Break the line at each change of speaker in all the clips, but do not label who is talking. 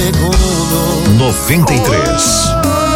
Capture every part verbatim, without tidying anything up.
segundo.
noventa e três.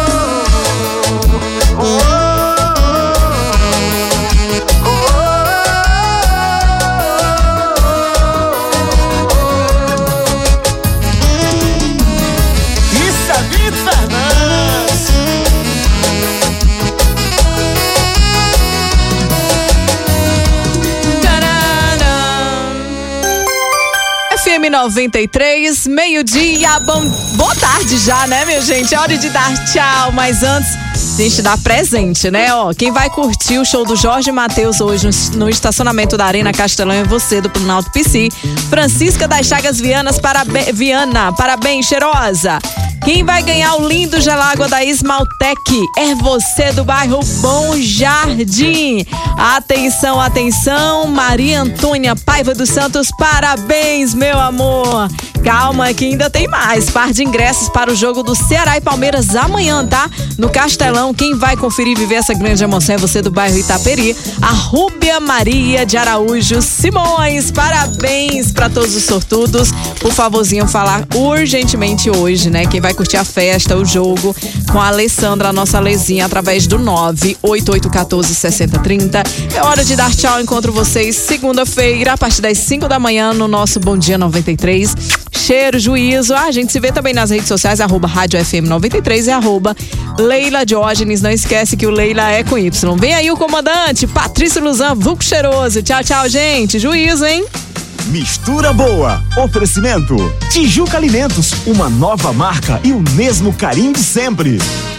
F M noventa e três, meio-dia, bom, boa tarde já, né, minha gente? É hora de dar tchau, mas antes a gente dá presente, né? Ó, quem vai curtir o show do Jorge Mateus hoje no, no estacionamento da Arena Castelão é você, do Planalto P C. Francisca das Chagas Vianas, parabe, Viana, parabéns, cheirosa. Quem vai ganhar o lindo gelágua da Esmaltec é você do bairro Bom Jardim. Atenção, atenção, Maria Antônia Paiva dos Santos, parabéns, meu amor. Calma que ainda tem mais. Par de ingressos para o jogo do Ceará e Palmeiras amanhã, tá? No Castelão, quem vai conferir e viver essa grande emoção é você do bairro Itaperi. A Rúbia Maria de Araújo Simões, parabéns para todos os sortudos. Por favorzinho, falar urgentemente hoje, né? Quem vai curtir a festa, o jogo, com a Alessandra, a nossa Lezinha, através do nove oito oito um quatro, seis zero três zero. É hora de dar tchau, encontro vocês segunda-feira, a partir das cinco da manhã, no nosso Bom Dia noventa e três. Cheiro, juízo. Ah, a gente se vê também nas redes sociais, arroba Rádio F M noventa e três e arroba Leila Diógenes. Não esquece que o Leila é com Y. Vem aí o comandante, Patrício Luzan, vulgo cheiroso. Tchau, tchau, gente. Juízo, hein?
Mistura boa. Oferecimento Tijuca Alimentos, uma nova marca e o mesmo carinho de sempre.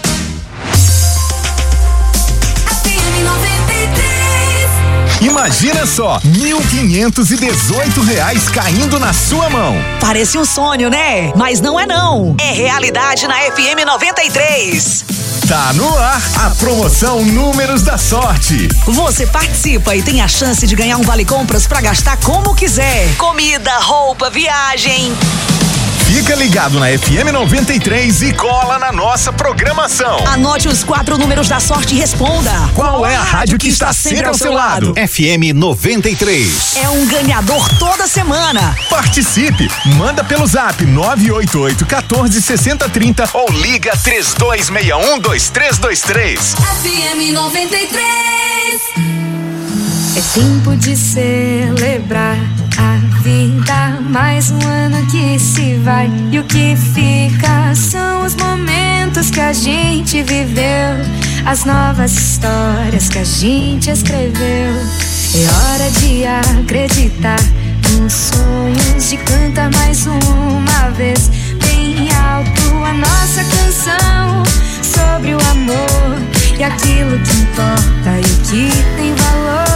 Imagina só, mil quinhentos e dezoito reais caindo na sua mão.
Parece um sonho, né? Mas não é não. É realidade na F M noventa e três.
Tá no ar a promoção Números da Sorte.
Você participa e tem a chance de ganhar um vale compras pra gastar como quiser. Comida, roupa, viagem.
Fica ligado na F M noventa e três e cola na nossa programação.
Anote os quatro números da sorte e responda.
Qual é a rádio que está sempre ao seu lado?
F M noventa e três.
É um ganhador toda semana.
Participe, manda pelo zap nove oito oito um quatro, seis zero três zero ou liga três dois seis um, dois três dois três.
F M noventa e três.
É tempo de celebrar a vida, mais um ano que se vai e o que fica são os momentos que a gente viveu, as novas histórias que a gente escreveu. É hora de acreditar nos sonhos, de cantar mais uma vez bem alto a nossa canção sobre o amor e aquilo que importa e o que tem valor.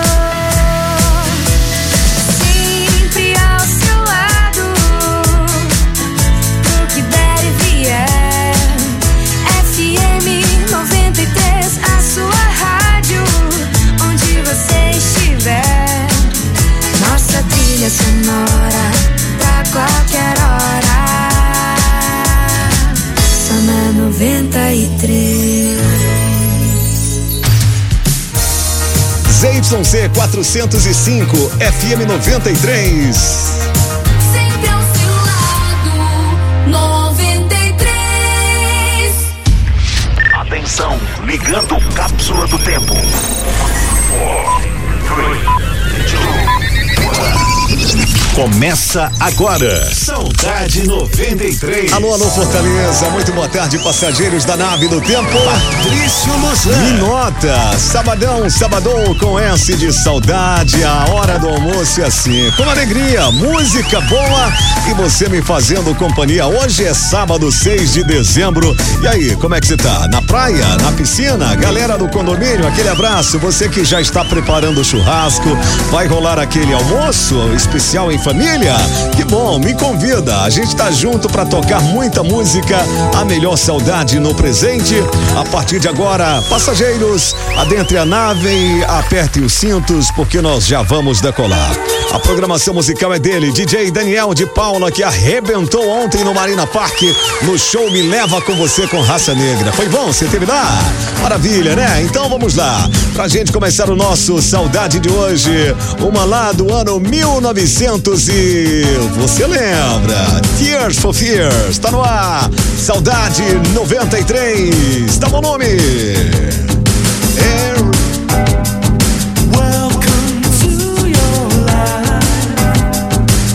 Trilha sonora pra qualquer hora, só na noventa e três.
Z Y C quatrocentos e cinco, F M noventa e três.
Sempre ao seu lado, noventa e três.
Atenção, ligando cápsula do tempo. Começa agora. Saudade noventa e três.
Alô, alô, Fortaleza. Muito boa tarde, passageiros da nave do tempo.
Patrício Luzan.
Minota. Sabadão, sabadão com S de saudade. A hora do almoço é assim, com alegria, música boa e você me fazendo companhia. Hoje é sábado, seis de dezembro. E aí, como é que você tá? Na praia? Na piscina? Galera do condomínio, aquele abraço. Você que já está preparando o churrasco, vai rolar aquele almoço especial em família? Que bom, me convida. A gente tá junto pra tocar muita música, a melhor saudade no presente. A partir de agora, passageiros, adentre a nave e apertem os cintos, porque nós já vamos decolar. A programação musical é dele, D J Daniel de Paula, que arrebentou ontem no Marina Park, no show Me Leva Com Você com Raça Negra. Foi bom? Você teve lá? Maravilha, né? Então vamos lá. Pra gente começar o nosso Saudade de hoje, uma lá do ano mil novecentos Unidos e você lembra? Tears for Fears, tá no ar. Saudade noventa e três, tá bom nome?